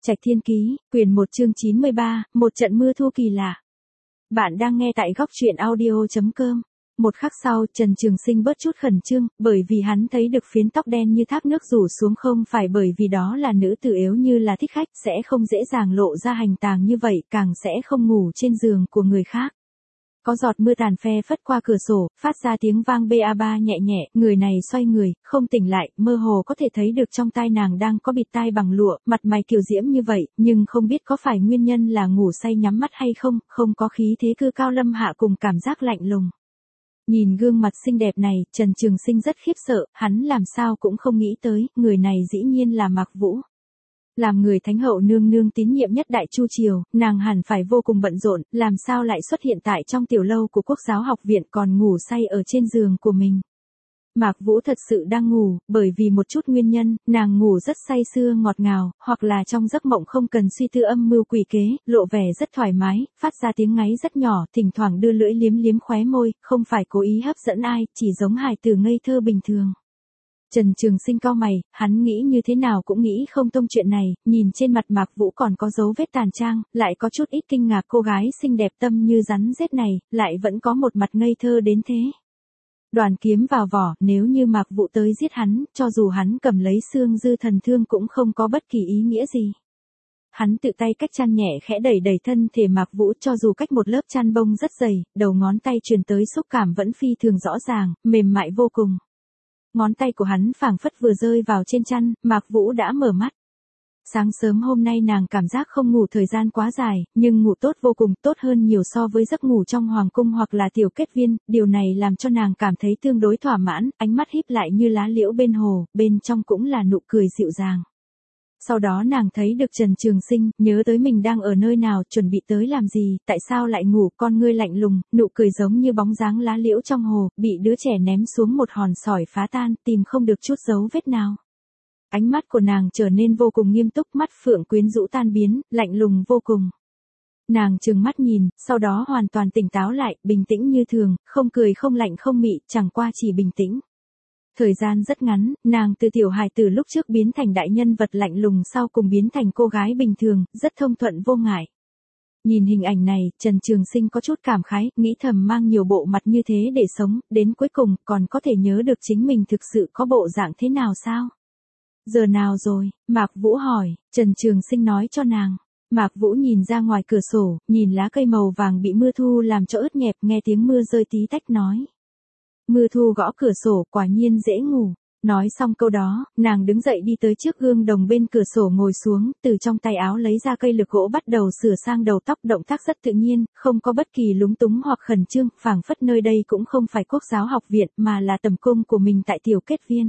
Trạch Thiên Ký, quyển 1 chương 93, một trận mưa thu kỳ lạ. Bạn đang nghe tại góc truyện audio.com. Một khắc sau, Trần Trường Sinh bớt chút khẩn trương, bởi vì hắn thấy được phiến tóc đen như thác nước rủ xuống, không phải bởi vì đó là nữ tử yếu như là thích khách, sẽ không dễ dàng lộ ra hành tàng như vậy, càng sẽ không ngủ trên giường của người khác. Có giọt mưa tàn phe phất qua cửa sổ, phát ra tiếng vang ba nhẹ nhẹ, người này xoay người, không tỉnh lại, mơ hồ có thể thấy được trong tai nàng đang có bịt tai bằng lụa, mặt mày kiều diễm như vậy, nhưng không biết có phải nguyên nhân là ngủ say nhắm mắt hay không, không có khí thế cư cao lâm hạ cùng cảm giác lạnh lùng. Nhìn gương mặt xinh đẹp này, Trần Trường Sinh rất khiếp sợ, hắn làm sao cũng không nghĩ tới, người này dĩ nhiên là Mạc Vũ. Làm người thánh hậu nương nương tín nhiệm nhất Đại Chu triều, nàng hẳn phải vô cùng bận rộn, làm sao lại xuất hiện tại trong tiểu lâu của Quốc giáo học viện còn ngủ say ở trên giường của mình. Mạc Vũ thật sự đang ngủ, bởi vì một chút nguyên nhân, nàng ngủ rất say sưa ngọt ngào, hoặc là trong giấc mộng không cần suy tư âm mưu quỷ kế, lộ vẻ rất thoải mái, phát ra tiếng ngáy rất nhỏ, thỉnh thoảng đưa lưỡi liếm liếm khóe môi, không phải cố ý hấp dẫn ai, chỉ giống hài tử ngây thơ bình thường. Trần Trường Sinh cau mày, hắn nghĩ như thế nào cũng nghĩ không thông chuyện này, nhìn trên mặt Mạc Vũ còn có dấu vết tàn trang, lại có chút ít kinh ngạc cô gái xinh đẹp tâm như rắn rết này, lại vẫn có một mặt ngây thơ đến thế. Đoàn kiếm vào vỏ, nếu như Mạc Vũ tới giết hắn, cho dù hắn cầm lấy xương dư thần thương cũng không có bất kỳ ý nghĩa gì. Hắn tự tay cách chăn nhẹ khẽ đẩy đẩy thân thể Mạc Vũ, cho dù cách một lớp chăn bông rất dày, đầu ngón tay truyền tới xúc cảm vẫn phi thường rõ ràng, mềm mại vô cùng. Ngón tay của hắn phảng phất vừa rơi vào trên chăn, Mạc Vũ đã mở mắt. Sáng sớm hôm nay nàng cảm giác không ngủ thời gian quá dài, nhưng ngủ tốt vô cùng, tốt hơn nhiều so với giấc ngủ trong hoàng cung hoặc là tiểu kết viên, điều này làm cho nàng cảm thấy tương đối thỏa mãn, ánh mắt híp lại như lá liễu bên hồ, bên trong cũng là nụ cười dịu dàng. Sau đó nàng thấy được Trần Trường Sinh, nhớ tới mình đang ở nơi nào, chuẩn bị tới làm gì, tại sao lại ngủ, con ngươi lạnh lùng, nụ cười giống như bóng dáng lá liễu trong hồ, bị đứa trẻ ném xuống một hòn sỏi phá tan, tìm không được chút dấu vết nào. Ánh mắt của nàng trở nên vô cùng nghiêm túc, mắt phượng quyến rũ tan biến, lạnh lùng vô cùng. Nàng trừng mắt nhìn, sau đó hoàn toàn tỉnh táo lại, bình tĩnh như thường, không cười không lạnh không mị, chẳng qua chỉ bình tĩnh. Thời gian rất ngắn, nàng từ tiểu hài tử lúc trước biến thành đại nhân vật lạnh lùng, sau cùng biến thành cô gái bình thường, rất thông thuận vô ngại. Nhìn hình ảnh này, Trần Trường Sinh có chút cảm khái, nghĩ thầm mang nhiều bộ mặt như thế để sống, đến cuối cùng còn có thể nhớ được chính mình thực sự có bộ dạng thế nào sao? Giờ nào rồi? Mạc Vũ hỏi, Trần Trường Sinh nói cho nàng. Mạc Vũ nhìn ra ngoài cửa sổ, nhìn lá cây màu vàng bị mưa thu làm cho ướt nhẹp, nghe tiếng mưa rơi tí tách nói. Mưa thu gõ cửa sổ, quả nhiên dễ ngủ. Nói xong câu đó, nàng đứng dậy đi tới trước gương đồng bên cửa sổ ngồi xuống, từ trong tay áo lấy ra cây lược gỗ bắt đầu sửa sang đầu tóc, động tác rất tự nhiên, không có bất kỳ lúng túng hoặc khẩn trương, phảng phất nơi đây cũng không phải Quốc giáo học viện mà là tầm cung của mình tại tiểu kết viên.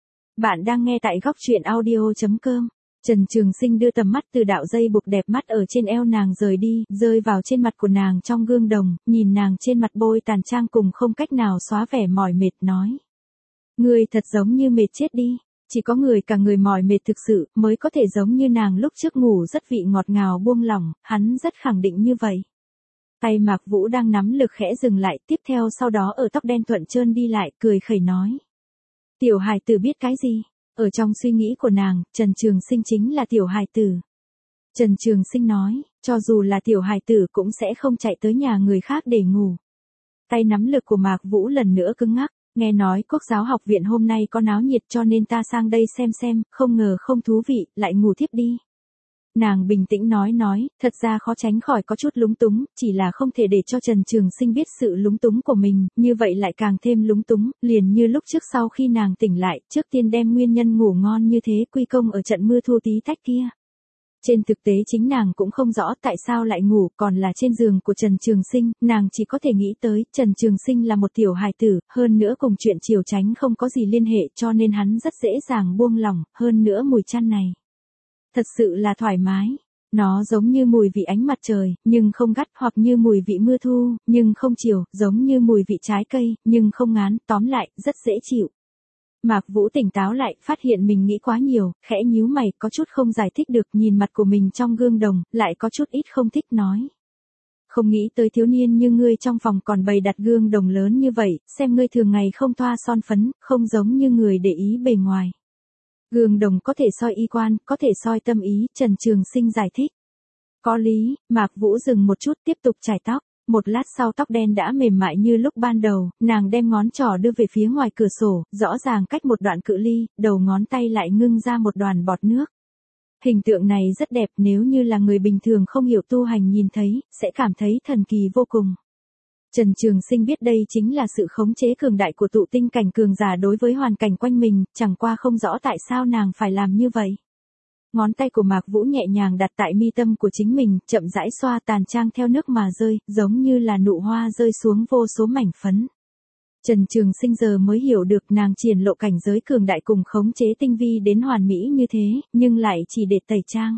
Bạn đang nghe tại góc truyện audio.com. Trần Trường Sinh đưa tầm mắt từ đạo dây buộc đẹp mắt ở trên eo nàng rời đi, rơi vào trên mặt của nàng trong gương đồng, nhìn nàng trên mặt bôi tàn trang cùng không cách nào xóa vẻ mỏi mệt nói. Người thật giống như mệt chết đi, chỉ có người cả người mỏi mệt thực sự mới có thể giống như nàng lúc trước ngủ rất vị ngọt ngào buông lỏng, hắn rất khẳng định như vậy. Tay Mạc Vũ đang nắm lực khẽ dừng lại, tiếp theo sau đó ở tóc đen thuận trơn đi lại, cười khẩy nói. Tiểu hài tử biết cái gì? Ở trong suy nghĩ của nàng, Trần Trường Sinh chính là tiểu hài tử. Trần Trường Sinh nói, cho dù là tiểu hài tử cũng sẽ không chạy tới nhà người khác để ngủ. Tay nắm lực của Mạc Vũ lần nữa cứng ngắc, nghe nói Quốc giáo học viện hôm nay có náo nhiệt cho nên ta sang đây xem, không ngờ không thú vị, lại ngủ thiếp đi. Nàng bình tĩnh nói, thật ra khó tránh khỏi có chút lúng túng, chỉ là không thể để cho Trần Trường Sinh biết sự lúng túng của mình, như vậy lại càng thêm lúng túng, liền như lúc trước sau khi nàng tỉnh lại, trước tiên đem nguyên nhân ngủ ngon như thế quy công ở trận mưa thu tí tách kia. Trên thực tế chính nàng cũng không rõ tại sao lại ngủ, còn là trên giường của Trần Trường Sinh, nàng chỉ có thể nghĩ tới, Trần Trường Sinh là một tiểu hài tử, hơn nữa cùng chuyện triều tránh không có gì liên hệ cho nên hắn rất dễ dàng buông lỏng, hơn nữa mùi chăn này. Thật sự là thoải mái, nó giống như mùi vị ánh mặt trời, nhưng không gắt, hoặc như mùi vị mưa thu, nhưng không chiều, giống như mùi vị trái cây, nhưng không ngán, tóm lại, rất dễ chịu. Mạc Vũ tỉnh táo lại, phát hiện mình nghĩ quá nhiều, khẽ nhíu mày, có chút không giải thích được, nhìn mặt của mình trong gương đồng, lại có chút ít không thích nói. Không nghĩ tới thiếu niên như ngươi trong phòng còn bày đặt gương đồng lớn như vậy, xem ngươi thường ngày không thoa son phấn, không giống như người để ý bề ngoài. Gương đồng có thể soi y quan, có thể soi tâm ý, Trần Trường Sinh giải thích. Có lý, Mạc Vũ dừng một chút tiếp tục chải tóc. Một lát sau tóc đen đã mềm mại như lúc ban đầu, nàng đem ngón trỏ đưa về phía ngoài cửa sổ, rõ ràng cách một đoạn cự ly, đầu ngón tay lại ngưng ra một đoàn bọt nước. Hình tượng này rất đẹp, nếu như là người bình thường không hiểu tu hành nhìn thấy, sẽ cảm thấy thần kỳ vô cùng. Trần Trường Sinh biết đây chính là sự khống chế cường đại của tụ tinh cảnh cường giả đối với hoàn cảnh quanh mình, chẳng qua không rõ tại sao nàng phải làm như vậy. Ngón tay của Mạc Vũ nhẹ nhàng đặt tại mi tâm của chính mình, chậm rãi xoa tàn trang theo nước mà rơi, giống như là nụ hoa rơi xuống vô số mảnh phấn. Trần Trường Sinh giờ mới hiểu được nàng triển lộ cảnh giới cường đại cùng khống chế tinh vi đến hoàn mỹ như thế, nhưng lại chỉ để tẩy trang.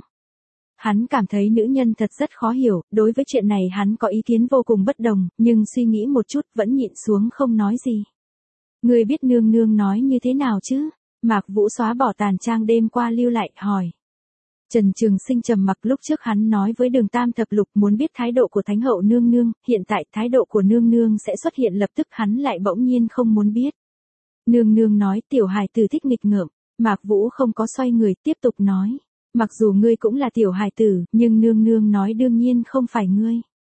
Hắn cảm thấy nữ nhân thật rất khó hiểu, đối với chuyện này hắn có ý kiến vô cùng bất đồng, nhưng suy nghĩ một chút vẫn nhịn xuống không nói gì. Người biết nương nương nói như thế nào chứ? Mạc Vũ xóa bỏ tàn trang đêm qua lưu lại, hỏi. Trần Trường Sinh trầm mặc, lúc trước hắn nói với Đường Tam Thập Lục muốn biết thái độ của Thánh hậu nương nương, hiện tại thái độ của nương nương sẽ xuất hiện lập tức, hắn lại bỗng nhiên không muốn biết. Nương nương nói tiểu hài tử thích nghịch ngợm, Mạc Vũ không có xoay người, tiếp tục nói. Mặc dù ngươi cũng là tiểu hài tử, nhưng nương nương nói đương nhiên không phải ngươi.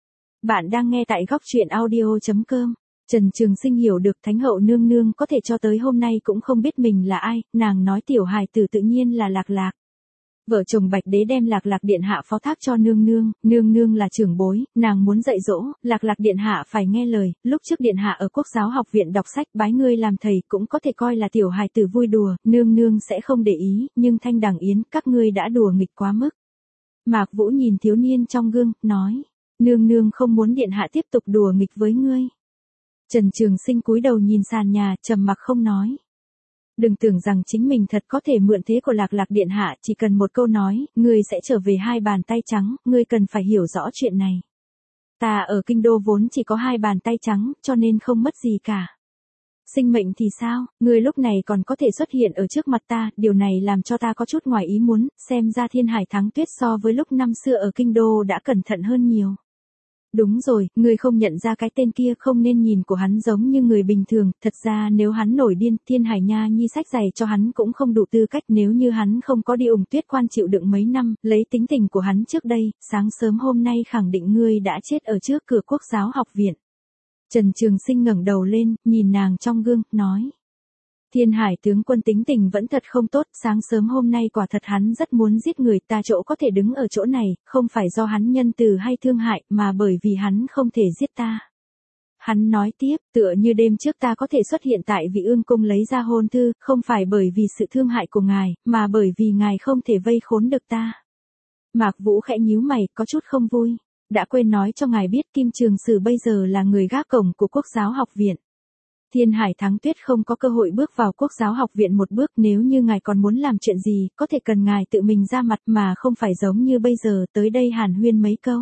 Bạn đang nghe tại góc truyện audio.com. Trần Trường Sinh hiểu được Thánh hậu nương nương có thể cho tới hôm nay cũng không biết mình là ai, nàng nói tiểu hài tử tự nhiên là Lạc Lạc. Vợ chồng Bạch Đế đem Lạc Lạc điện hạ phó thác cho nương nương là trưởng bối, nàng muốn dạy dỗ, Lạc Lạc điện hạ phải nghe lời, lúc trước điện hạ ở Quốc giáo học viện đọc sách bái ngươi làm thầy cũng có thể coi là tiểu hài tử vui đùa, nương sẽ không để ý, nhưng Thanh Đằng Yến các ngươi đã đùa nghịch quá mức. Mạc Vũ nhìn thiếu niên trong gương, nói, nương không muốn điện hạ tiếp tục đùa nghịch với ngươi. Trần Trường Sinh cúi đầu nhìn sàn nhà, trầm mặc không nói. Đừng tưởng rằng chính mình thật có thể mượn thế của Lạc Lạc điện hạ, chỉ cần một câu nói, ngươi sẽ trở về hai bàn tay trắng, ngươi cần phải hiểu rõ chuyện này. Ta ở kinh đô vốn chỉ có hai bàn tay trắng, cho nên không mất gì cả. Sinh mệnh thì sao, ngươi lúc này còn có thể xuất hiện ở trước mặt ta, điều này làm cho ta có chút ngoài ý muốn, xem ra Thiên Hải Thắng Tuyết so với lúc năm xưa ở kinh đô đã cẩn thận hơn nhiều. Đúng rồi, ngươi không nhận ra cái tên kia, không nên nhìn của hắn giống như người bình thường, thật ra nếu hắn nổi điên, Thiên Hải Nha Nhi sách giày cho hắn cũng không đủ tư cách, nếu như hắn không có đi Ủng Tuyết Quan chịu đựng mấy năm, lấy tính tình của hắn trước đây, sáng sớm hôm nay khẳng định ngươi đã chết ở trước cửa Quốc giáo học viện. Trần Trường Sinh ngẩng đầu lên, nhìn nàng trong gương, nói. Thiên Hải tướng quân tính tình vẫn thật không tốt, sáng sớm hôm nay quả thật hắn rất muốn giết người, ta chỗ có thể đứng ở chỗ này, không phải do hắn nhân từ hay thương hại, mà bởi vì hắn không thể giết ta. Hắn nói tiếp, tựa như đêm trước ta có thể xuất hiện tại Vị Ương cung lấy ra hôn thư, không phải bởi vì sự thương hại của ngài, mà bởi vì ngài không thể vây khốn được ta. Mạc Vũ khẽ nhíu mày, có chút không vui. Đã quên nói cho ngài biết Kim Trường Sử bây giờ là người gác cổng của Quốc giáo học viện. Thiên Hải Thắng Tuyết không có cơ hội bước vào Quốc giáo học viện một bước, nếu như ngài còn muốn làm chuyện gì, có thể cần ngài tự mình ra mặt mà không phải giống như bây giờ tới đây hàn huyên mấy câu.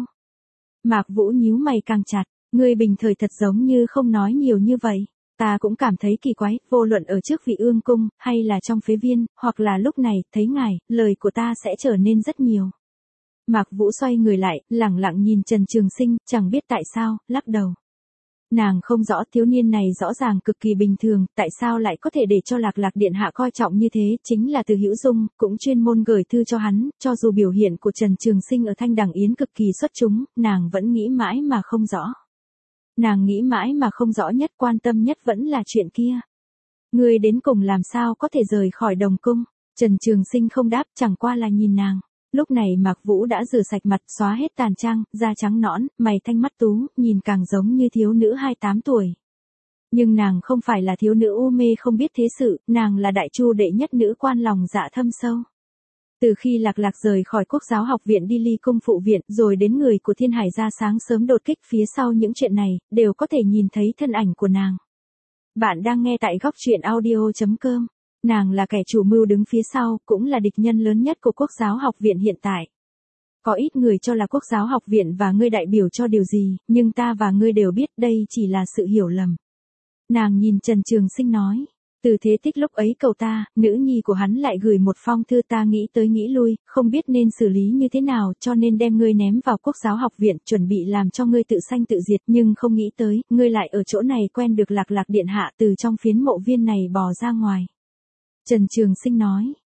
Mạc Vũ nhíu mày càng chặt, ngươi bình thời thật giống như không nói nhiều như vậy. Ta cũng cảm thấy kỳ quái, vô luận ở trước Vị Ương cung, hay là trong phế viên, hoặc là lúc này, thấy ngài, lời của ta sẽ trở nên rất nhiều. Mạc Vũ xoay người lại, lẳng lặng nhìn Trần Trường Sinh, chẳng biết tại sao, lắc đầu. Nàng không rõ thiếu niên này rõ ràng cực kỳ bình thường, tại sao lại có thể để cho Lạc Lạc điện hạ coi trọng như thế, chính là Từ Hữu Dung, cũng chuyên môn gửi thư cho hắn, cho dù biểu hiện của Trần Trường Sinh ở Thanh Đằng Yến cực kỳ xuất chúng, nàng vẫn nghĩ mãi mà không rõ. Nàng nghĩ mãi mà không rõ nhất, quan tâm nhất vẫn là chuyện kia. Ngươi đến cùng làm sao có thể rời khỏi Đồng cung? Trần Trường Sinh không đáp, chẳng qua là nhìn nàng. Lúc này Mạc Vũ đã rửa sạch mặt, xóa hết tàn trang, da trắng nõn, mày thanh mắt tú, nhìn càng giống như thiếu nữ 28 tuổi. Nhưng nàng không phải là thiếu nữ u mê không biết thế sự, nàng là đại chu đệ nhất nữ quan lòng dạ thâm sâu. Từ khi Lạc Lạc rời khỏi Quốc giáo học viện đi Ly cung phụ viện, rồi đến người của Thiên Hải gia sáng sớm đột kích, phía sau những chuyện này, đều có thể nhìn thấy thân ảnh của nàng. Bạn đang nghe tại góc truyện audio.com. Nàng là kẻ chủ mưu đứng phía sau, cũng là địch nhân lớn nhất của Quốc giáo học viện hiện tại. Có ít người cho là Quốc giáo học viện và ngươi đại biểu cho điều gì, nhưng ta và ngươi đều biết đây chỉ là sự hiểu lầm. Nàng nhìn Trần Trường Sinh nói, Từ Thế Tích lúc ấy cầu ta, nữ nhi của hắn lại gửi một phong thư, ta nghĩ tới nghĩ lui, không biết nên xử lý như thế nào, cho nên đem ngươi ném vào Quốc giáo học viện, chuẩn bị làm cho ngươi tự sanh tự diệt, nhưng không nghĩ tới, ngươi lại ở chỗ này quen được Lạc Lạc điện hạ, từ trong phiến mộ viên này bò ra ngoài. Trần Trường Sinh nói,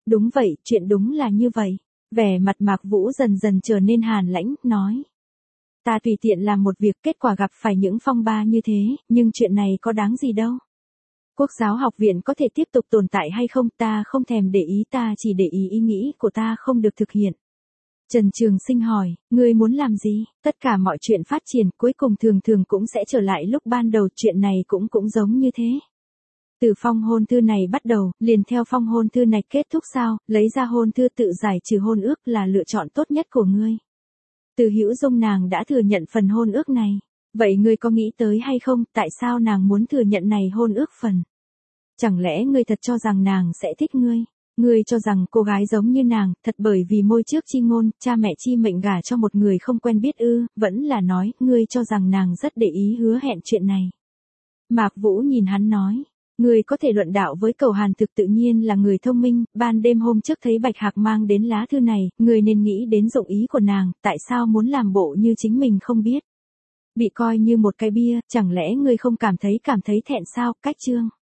Đúng vậy, chuyện đúng là như vậy. Vẻ mặt Mạc Vũ dần dần trở nên hàn lãnh, nói. Ta tùy tiện làm một việc, kết quả gặp phải những phong ba như thế, nhưng chuyện này có đáng gì đâu. Quốc giáo học viện có thể tiếp tục tồn tại hay không, ta không thèm để ý, ta chỉ để ý ý nghĩ của ta không được thực hiện. Trần Trường Sinh hỏi, ngươi muốn làm gì? Tất cả mọi chuyện phát triển cuối cùng thường thường cũng sẽ trở lại lúc ban đầu, chuyện này cũng giống như thế. Từ phong hôn thư này bắt đầu, liền theo phong hôn thư này kết thúc sao, lấy ra hôn thư tự giải trừ hôn ước là lựa chọn tốt nhất của ngươi. Từ Hữu Dung nàng đã thừa nhận phần hôn ước này. Vậy ngươi có nghĩ tới hay không, tại sao nàng muốn thừa nhận này hôn ước phần? Chẳng lẽ ngươi thật cho rằng nàng sẽ thích ngươi? Ngươi cho rằng cô gái giống như nàng, thật bởi vì môi trước chi ngôn, cha mẹ chi mệnh gả cho một người không quen biết ư, vẫn là nói, ngươi cho rằng nàng rất để ý hứa hẹn chuyện này. Mạc Vũ nhìn hắn nói, ngươi có thể luận đạo với Cầu Hàn Thực tự nhiên là người thông minh, ban đêm hôm trước thấy Bạch Hạc mang đến lá thư này, ngươi nên nghĩ đến dụng ý của nàng, tại sao muốn làm bộ như chính mình không biết. Bị coi như một cái bia, chẳng lẽ ngươi không cảm thấy thẹn sao, cách chương.